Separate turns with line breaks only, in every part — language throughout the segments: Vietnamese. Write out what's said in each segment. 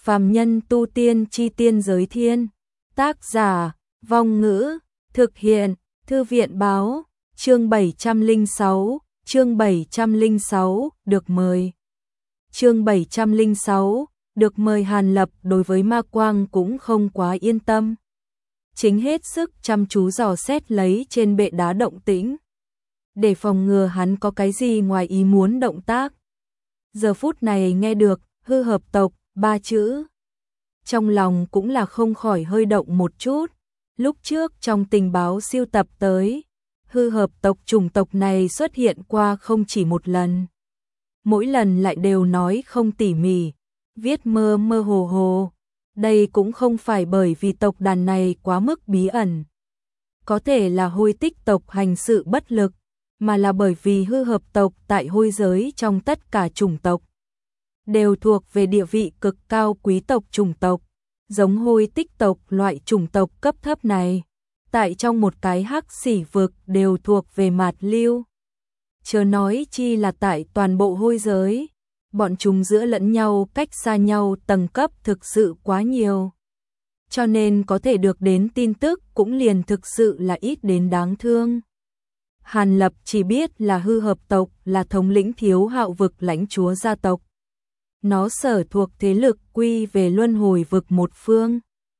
Phàm nhân tu tiên chi tiên giới thiên. Tác giả, Vong Ngữ, thực hiện, Thư viện báo, chương 706, được mời. Chương 706, được mời. Hàn Lập đối với Ma Quang cũng không quá yên tâm. Chính hết sức chăm chú dò xét lấy trên bệ đá động tĩnh, để phòng ngừa hắn có cái gì ngoài ý muốn động tác. Giờ phút này nghe được hư hợp tộc 3 chữ, trong lòng cũng là không khỏi hơi động một chút. Lúc trước trong tình báo siêu tập tới, hư hợp tộc chủng tộc này xuất hiện qua không chỉ một lần. Mỗi lần lại đều nói không tỉ mỉ, viết mơ mơ hồ hồ. Đây cũng không phải bởi vì tộc đàn này quá mức bí ẩn, có thể là Hôi Tích tộc hành sự bất lực, mà là bởi vì hư hợp tộc tại Hôi giới trong tất cả chủng tộc đều thuộc về địa vị cực cao quý tộc chủng tộc, giống Hôi Tích tộc loại chủng tộc cấp thấp này, tại trong một cái hắc xỉ vực đều thuộc về mạt lưu. Chớ nói chi là tại toàn bộ Hôi giới, bọn chúng giữa lẫn nhau cách xa nhau tầng cấp thực sự quá nhiều. Cho nên có thể được đến tin tức cũng liền thực sự là ít đến đáng thương. Hàn Lập chỉ biết là hư hợp tộc là thống lĩnh Thiếu Hạo vực lãnh chúa gia tộc. Nó sở thuộc thế lực quy về luân hồi vực một phương.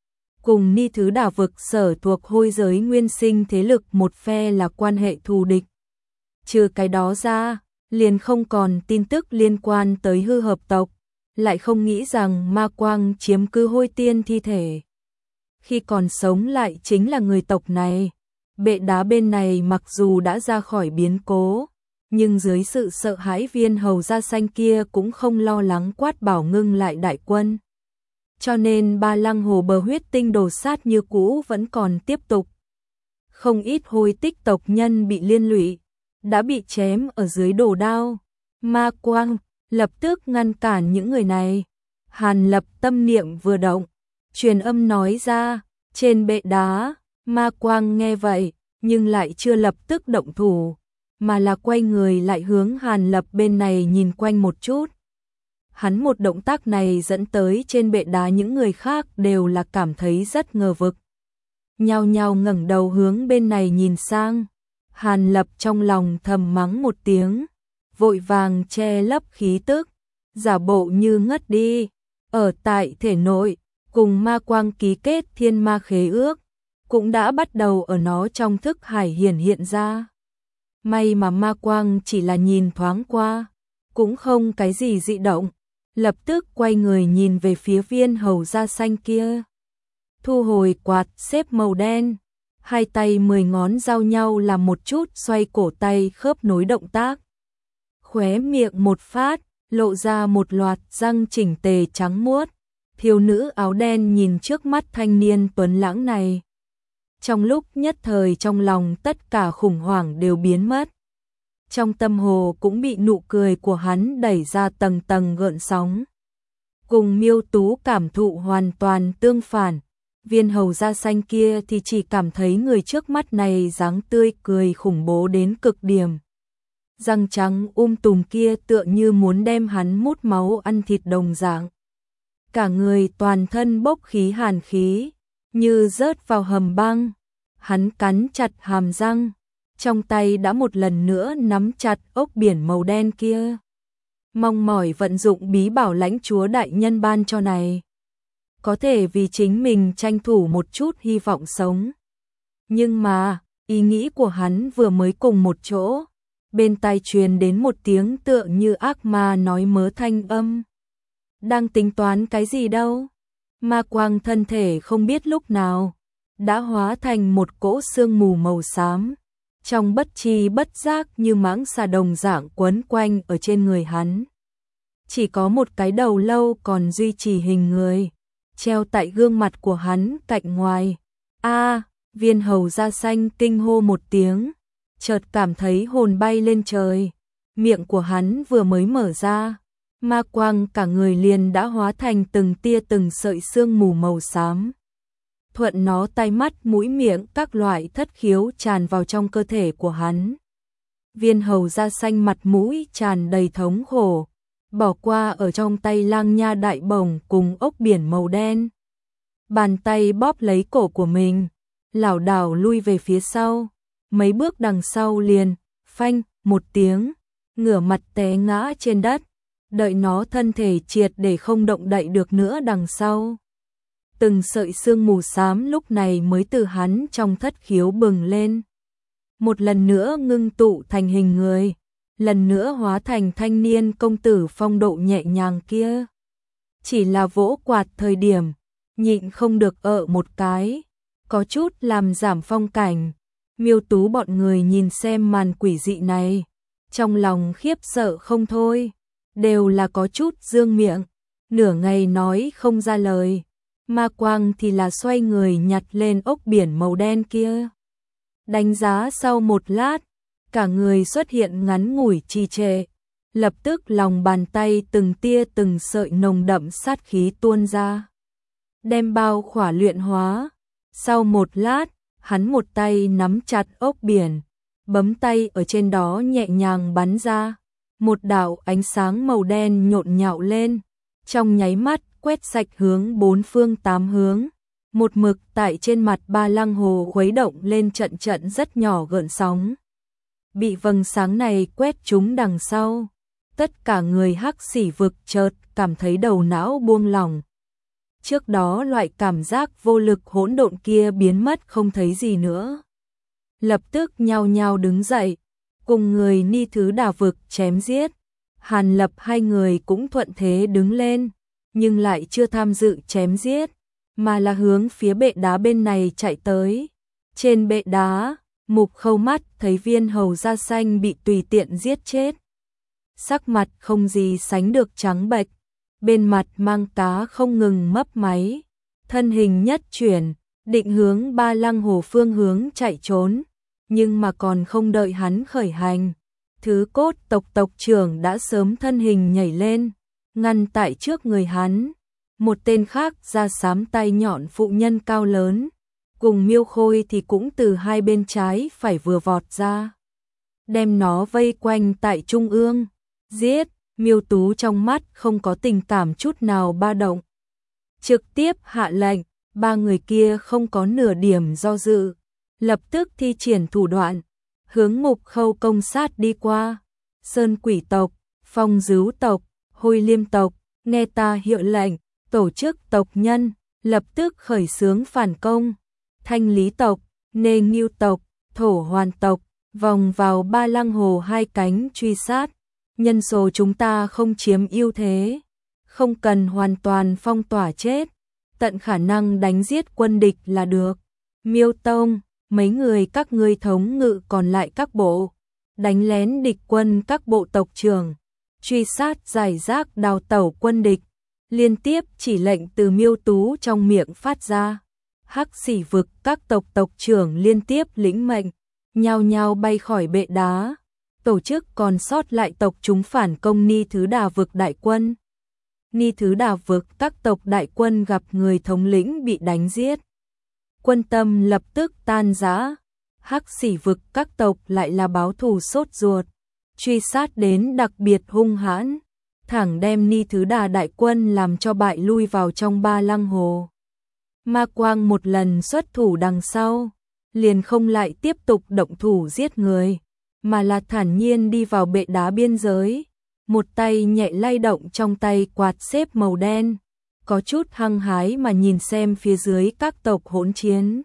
Cùng Ni Thứ Đảo vực sở thuộc Hôi giới nguyên sinh thế lực một phe là quan hệ thù địch. Trừ cái đó ra, liền không còn tin tức liên quan tới hư hợp tộc, lại không nghĩ rằng Ma Quang chiếm cứ Hôi tiên thi thể. Khi còn sống lại chính là người tộc này. Bệ đá bên này mặc dù đã ra khỏi biến cố, nhưng dưới sự sợ hãi viên hầu da xanh kia cũng không lo lắng quát bảo ngưng lại đại quân. Cho nên Ba Lăng Hồ bờ huyết tinh đồ sát như cũ vẫn còn tiếp tục. Không ít Hôi Tích tộc nhân bị liên lụy, đã bị chém ở dưới đồ đao. Ma Quang lập tức ngăn cản những người này. Hàn Lập tâm niệm vừa động, truyền âm nói ra, trên bệ đá. Ma Quang nghe vậy, nhưng lại chưa lập tức động thủ, mà là quay người lại hướng Hàn Lập bên này nhìn quanh một chút. Hắn một động tác này dẫn tới trên bệ đá những người khác đều là cảm thấy rất ngờ vực. Nhao nhao ngẩng đầu hướng bên này nhìn sang. Hàn Lập trong lòng thầm mắng một tiếng, vội vàng che lấp khí tức, giả bộ như ngất đi. Ở tại thể nội, cùng Ma Quang ký kết thiên ma khế ước, cũng đã bắt đầu ở nó trong thức hải hiện ra. May mà Ma Quang chỉ là nhìn thoáng qua, cũng không cái gì dị động, lập tức quay người nhìn về phía viên hầu da xanh kia. Thu hồi quạt xếp màu đen, hai tay 10 ngón giao nhau làm một chút xoay cổ tay khớp nối động tác. Khóe miệng một phát, lộ ra một loạt răng chỉnh tề trắng muốt. Thiếu nữ áo đen nhìn trước mắt thanh niên tuấn lãng này. Trong lúc nhất thời trong lòng tất cả khủng hoảng đều biến mất. Trong tâm hồ cũng bị nụ cười của hắn đẩy ra tầng tầng gợn sóng. Cùng Miêu Tú cảm thụ hoàn toàn tương phản. Viên hầu da xanh kia thì chỉ cảm thấy người trước mắt này dáng tươi cười khủng bố đến cực điểm. Răng trắng tùm kia tựa như muốn đem hắn mút máu ăn thịt đồng dạng. Cả người toàn thân bốc khí hàn khí, như rớt vào hầm băng. Hắn cắn chặt hàm răng, trong tay đã một lần nữa nắm chặt ốc biển màu đen kia. Mong mỏi vận dụng bí bảo lãnh chúa đại nhân ban cho này. Có thể vì chính mình tranh thủ một chút hy vọng sống. Nhưng mà, ý nghĩ của hắn vừa mới cùng một chỗ, bên tai truyền đến một tiếng tựa như ác ma nói mớ thanh âm. Đang tính toán cái gì đâu? Ma Quang thân thể không biết lúc nào đã hóa thành một cỗ sương mù màu xám, trong bất tri bất giác như mãng xà đồng dạng quấn quanh ở trên người hắn. Chỉ có một cái đầu lâu còn duy trì hình người, treo tại gương mặt của hắn cạnh ngoài. Viên hầu da xanh kinh hô một tiếng, chợt cảm thấy hồn bay lên trời. Miệng của hắn vừa mới mở ra, Ma Quang cả người liền đã hóa thành từng tia từng sợi sương mù màu xám. Thuận nó tai mắt mũi miệng các loại thất khiếu tràn vào trong cơ thể của hắn. Viên hầu da xanh mặt mũi tràn đầy thống khổ, bỏ qua ở trong tay Lang Nha đại bổng cùng ốc biển màu đen. Bàn tay bóp lấy cổ của mình, lảo đảo lui về phía sau, mấy bước đằng sau liền, phanh, một tiếng, ngửa mặt té ngã trên đất, đợi nó thân thể triệt để không động đậy được nữa đằng sau. Từng sợi sương mù xám lúc này mới từ hắn trong thất khiếu bừng lên. Một lần nữa ngưng tụ thành hình người, lần nữa hóa thành thanh niên công tử phong độ nhẹ nhàng kia. Chỉ là vỗ quạt thời điểm, nhịn không được một cái, có chút làm giảm phong cảnh. Miêu Tú bọn người nhìn xem màn quỷ dị này, trong lòng khiếp sợ không thôi, đều là có chút dương miệng, nửa ngày nói không ra lời. Ma Quang thì là xoay người nhặt lên ốc biển màu đen kia. Đánh giá sau một lát, cả người xuất hiện ngắn ngủi trì trệ, lập tức lòng bàn tay từng tia từng sợi nồng đậm sát khí tuôn ra, đem bao khỏa luyện hóa. Sau một lát, hắn một tay nắm chặt ốc biển, bấm tay ở trên đó nhẹ nhàng bắn ra, một đạo ánh sáng màu đen nhộn nhạo lên, trong nháy mắt quét sạch hướng bốn phương tám hướng, một mực tại trên mặt Ba Lăng Hồ khuấy động lên trận trận rất nhỏ gợn sóng. Bị vầng sáng này quét trúng đằng sau, tất cả người Hắc Xỉ vực chợt cảm thấy đầu não buông lỏng. Trước đó loại cảm giác vô lực hỗn độn kia biến mất không thấy gì nữa. Lập tức nhao nhao đứng dậy, cùng người Ni Thứ Đà vực chém giết. Hàn Lập hai người cũng thuận thế đứng lên, nhưng lại chưa tham dự chém giết, mà là hướng phía bệ đá bên này chạy tới. Trên bệ đá, Mục Khâu mắt thấy Viên Hầu da xanh bị tùy tiện giết chết. Sắc mặt không gì sánh được trắng bệch, bên mặt mang cá không ngừng mấp máy, thân hình nhất chuyển, định hướng Ba Lăng Hồ phương hướng chạy trốn, nhưng mà còn không đợi hắn khởi hành, Thứ Cốt tộc tộc trưởng đã sớm thân hình nhảy lên, ngăn tại trước người hắn. Một tên khác da xám tay nhọn phụ nhân cao lớn, cùng Miêu Khôi thì cũng từ hai bên trái phải vừa vọt ra, đem nó vây quanh tại trung ương, giết. Miêu Tú trong mắt không có tình cảm chút nào ba động, trực tiếp hạ lệnh, ba người kia không có nửa điểm do dự, lập tức thi triển thủ đoạn, hướng Mục Khâu công sát đi qua. Sơn Quỷ tộc, Phong Dứu tộc, Hôi Liêm tộc, nghe ta hiệu lệnh, tổ chức tộc nhân, lập tức khởi xướng phản công. Thanh Lý tộc, Nê Ngưu tộc, Thổ Hoàn tộc, vòng vào Ba Lăng Hồ hai cánh truy sát. Nhân số chúng ta không chiếm ưu thế, không cần hoàn toàn phong tỏa chết, tận khả năng đánh giết quân địch là được. Miêu Tông, mấy người các ngươi thống ngự còn lại các bộ, đánh lén địch quân các bộ tộc trưởng, truy sát giải rác đào tẩu quân địch. Liên tiếp chỉ lệnh từ Miêu Tú trong miệng phát ra. Hắc Xỉ vực các tộc tộc trưởng liên tiếp lĩnh mệnh, nhao nhao bay khỏi bệ đá. Tổ chức còn sót lại tộc chúng phản công Ni Thứ Đà vực đại quân. Ni Thứ Đà vực các tộc đại quân gặp người thống lĩnh bị đánh giết, quân tâm lập tức tan rã. Hắc Xỉ vực các tộc lại là báo thù sốt ruột, truy sát đến đặc biệt hung hãn, thẳng đem Ni Thứ Đà đại quân làm cho bại lui vào trong Ba Lăng Hồ. Ma Quang một lần xuất thủ đằng sau, liền không lại tiếp tục động thủ giết người, mà là thản nhiên đi vào bệ đá biên giới, một tay nhẹ lay động trong tay quạt xếp màu đen, có chút hăng hái mà nhìn xem phía dưới các tộc hỗn chiến.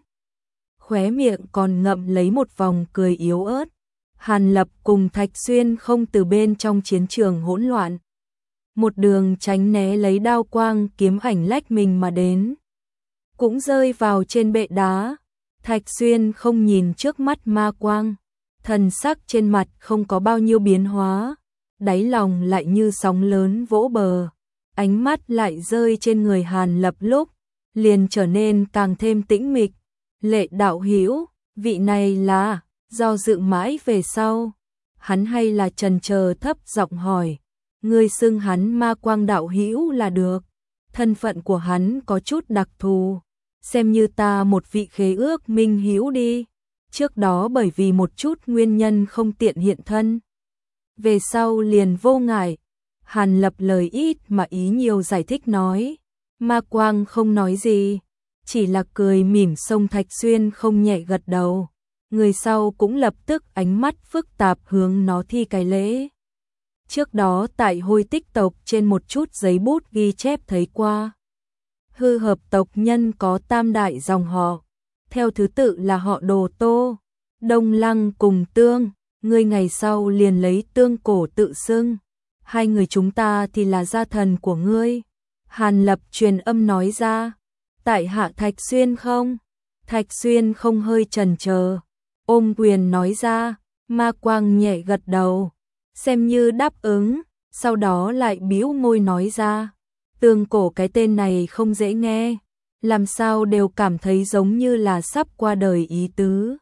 Khóe miệng còn ngậm lấy một vòng cười yếu ớt. Hàn Lập cùng Thạch Xuyên không từ bên trong chiến trường hỗn loạn, một đường tránh né lấy đao quang kiếm ảnh lách mình mà đến, cũng rơi vào trên bệ đá. Thạch Xuyên không nhìn trước mắt ma quang, thần sắc trên mặt không có bao nhiêu biến hóa, đáy lòng lại như sóng lớn vỗ bờ, ánh mắt lại rơi trên người Hàn Lập lúc, liền trở nên càng thêm tĩnh mịch. Lệ đạo hữu, vị này là, do dự mãi về sau, hắn hay là chần chờ thấp giọng hỏi, ngươi xưng hắn Ma Quang đạo hữu là được, thân phận của hắn có chút đặc thù, xem như ta một vị khế ước minh hữu đi. Trước đó bởi vì một chút nguyên nhân không tiện hiện thân, về sau liền vô ngại. Hàn Lập lời ít mà ý nhiều giải thích nói. Ma Quang không nói gì, chỉ là cười mỉm, xông Thạch Xuyên không nhẹ gật đầu. Người sau cũng lập tức ánh mắt phức tạp hướng nó thi cái lễ. Trước đó tại Hôi Tích tộc trên một chút giấy bút ghi chép thấy qua. Hư Hợp tộc nhân có tam đại dòng họ, theo thứ tự là họ Đồ Tô, Đông Lăng cùng Tương. Ngươi ngày sau liền lấy Tương Cổ tự xưng. Hai người chúng ta thì là gia thần của ngươi. Hàn Lập truyền âm nói ra. Tại hạ Thạch Xuyên không? Thạch Xuyên không hơi chần chờ, ôm quyền nói ra. Ma Quang nhẹ gật đầu, xem như đáp ứng, sau đó lại bĩu môi nói ra. Tương Cổ cái tên này không dễ nghe, làm sao đều cảm thấy giống như là sắp qua đời ý tứ.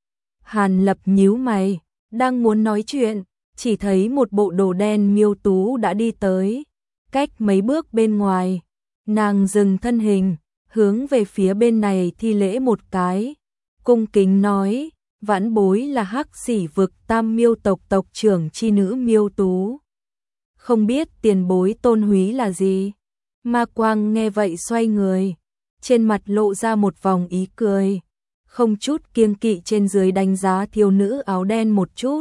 Hàn Lập nhíu mày, đang muốn nói chuyện, chỉ thấy một bộ đồ đen Miêu Tú đã đi tới, cách mấy bước bên ngoài, nàng dừng thân hình, hướng về phía bên này thi lễ một cái, cung kính nói, vãn bối là Hắc Xỉ vực Tam Miêu tộc tộc trưởng chi nữ Miêu Tú. Không biết tiền bối tôn húy là gì? Ma Quang nghe vậy xoay người, trên mặt lộ ra một vòng ý cười, không chút kiêng kỵ trên dưới đánh giá thiếu nữ áo đen một chút.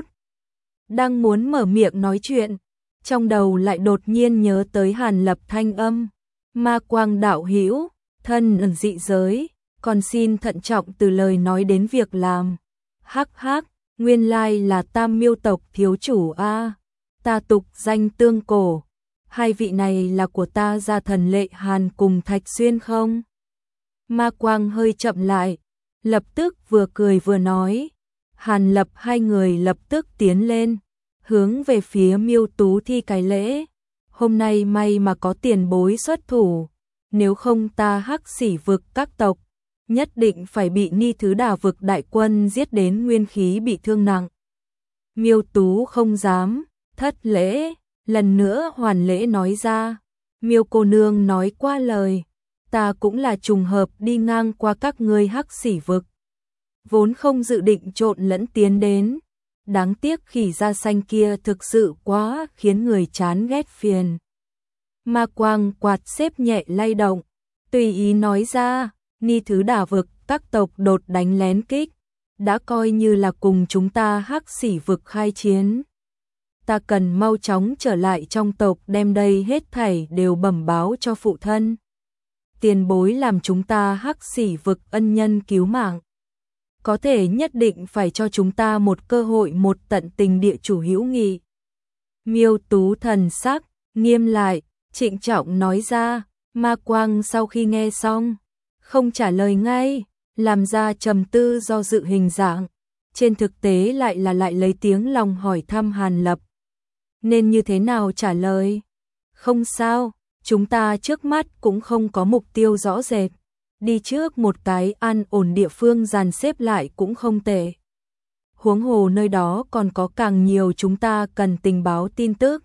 Đang muốn mở miệng nói chuyện, trong đầu lại đột nhiên nhớ tới Hàn Lập thanh âm. Ma Quang đạo hữu, thân ẩn dị giới, còn xin thận trọng từ lời nói đến việc làm. Hắc hắc, nguyên lai là Tam Miêu tộc thiếu chủ a. Ta tục danh Tương Cổ. Hai vị này là của ta gia thần Lệ Hàn cùng Thạch Xuyên không? Ma Quang hơi chậm lại, lập tức vừa cười vừa nói. Hàn Lập hai người lập tức tiến lên, hướng về phía Miêu Tú thi cái lễ. Hôm nay may mà có tiền bối xuất thủ, nếu không ta Hắc Xỉ vực các tộc, nhất định phải bị Ni Thứ Đà vực đại quân giết đến nguyên khí bị thương nặng. Miêu Tú không dám thất lễ, lần nữa hoàn lễ nói ra. Miêu cô nương nói qua lời, ta cũng là trùng hợp đi ngang qua các ngươi Hắc Xỉ vực, vốn không dự định trộn lẫn tiến đến. Đáng tiếc khỉ da xanh kia thực sự quá khiến người chán ghét phiền. Ma Quang quạt xếp nhẹ lay động, tùy ý nói ra, Ni Thứ Đà vực các tộc đột đánh lén kích, đã coi như là cùng chúng ta Hắc Xỉ vực khai chiến. Ta cần mau chóng trở lại trong tộc đem đây hết thảy đều bẩm báo cho phụ thân. Tiền bối làm chúng ta Hắc Xỉ vực ân nhân cứu mạng, có thể nhất định phải cho chúng ta một cơ hội, một tận tình địa chủ hữu nghị. Miêu Tú thần sắc nghiêm lại, trịnh trọng nói ra. Ma Quang sau khi nghe xong, không trả lời ngay, làm ra trầm tư do dự hình dạng, trên thực tế lại lấy tiếng lòng hỏi thăm Hàn Lập. Nên như thế nào trả lời? Không sao, chúng ta trước mắt cũng không có mục tiêu rõ rệt, đi trước một cái an ổn địa phương dàn xếp lại cũng không tệ. Huống hồ nơi đó còn có càng nhiều chúng ta cần tình báo tin tức.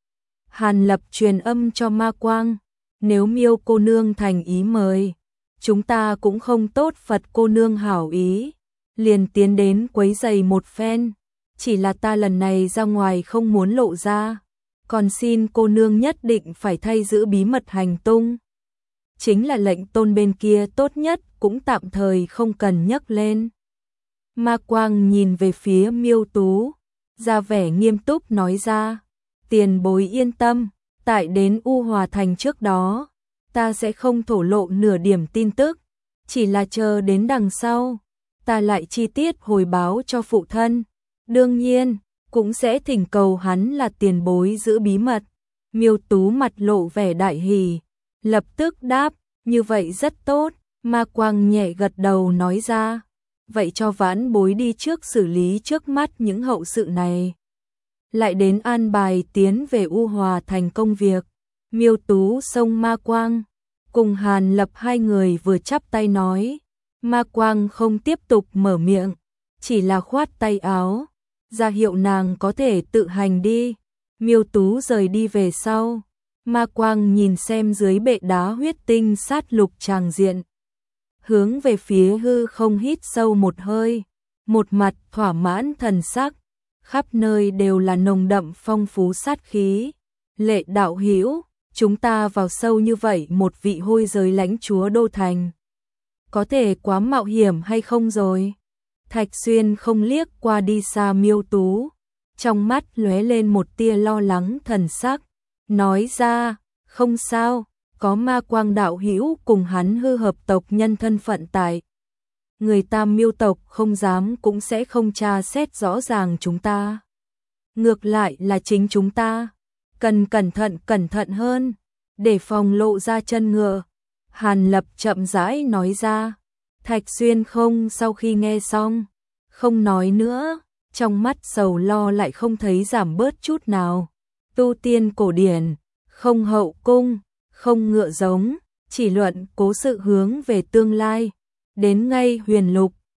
Hàn Lập truyền âm cho Ma Quang, nếu Miêu cô nương thành ý mời, chúng ta cũng không tốt Phật cô nương hảo ý, liền tiến đến quấy giày một phen, chỉ là ta lần này ra ngoài không muốn lộ ra, còn xin cô nương nhất định phải thay giữ bí mật hành tung. Chính là lệnh tôn bên kia tốt nhất cũng tạm thời không cần nhắc lên. Ma Quang nhìn về phía Miêu Tú, ra vẻ nghiêm túc nói ra, tiền bối yên tâm, tại đến U Hòa Thành trước đó, ta sẽ không thổ lộ nửa điểm tin tức, chỉ là chờ đến đằng sau, ta lại chi tiết hồi báo cho phụ thân. Đương nhiên, cũng sẽ thỉnh cầu hắn là tiền bối giữ bí mật. Miêu Tú mặt lộ vẻ đại hỉ, lập tức đáp, như vậy rất tốt. Ma Quang nhẹ gật đầu nói ra, vậy cho vãn bối đi trước xử lý trước mắt những hậu sự này, lại đến an bài tiến về U Hòa Thành công việc. Miêu Tú xông Ma Quang, cùng Hàn Lập hai người vừa chắp tay nói. Ma Quang không tiếp tục mở miệng, chỉ là khoát tay áo, ra hiệu nàng có thể tự hành đi. Miêu Tú rời đi về sau, Ma Quang nhìn xem dưới bệ đá huyết tinh sát lục tràng diện, hướng về phía hư không hít sâu một hơi, một mặt thỏa mãn thần sắc, khắp nơi đều là nồng đậm phong phú sát khí. Lệ đạo hữu, chúng ta vào sâu như vậy một vị hôi giới lãnh chúa đô thành. Có thể quá mạo hiểm hay không rồi? Thạch Xuyên không liếc qua đi xa Miêu Tú, trong mắt lóe lên một tia lo lắng thần sắc, nói ra, không sao, có Ma Quang đạo hữu cùng hắn hư hợp tộc nhân thân phận tại. Người ta Miêu tộc không dám cũng sẽ không tra xét rõ ràng chúng ta. Ngược lại là chính chúng ta, cần cẩn thận hơn, để phòng lộ ra chân ngựa. Hàn Lập chậm rãi nói ra. Thạch Xuyên không sau khi nghe xong, không nói nữa, trong mắt sầu lo lại không thấy giảm bớt chút nào. Tu tiên cổ điển, không hậu cung, không ngựa giống, chỉ luận cố sự hướng về tương lai. Đến ngay huyền lục,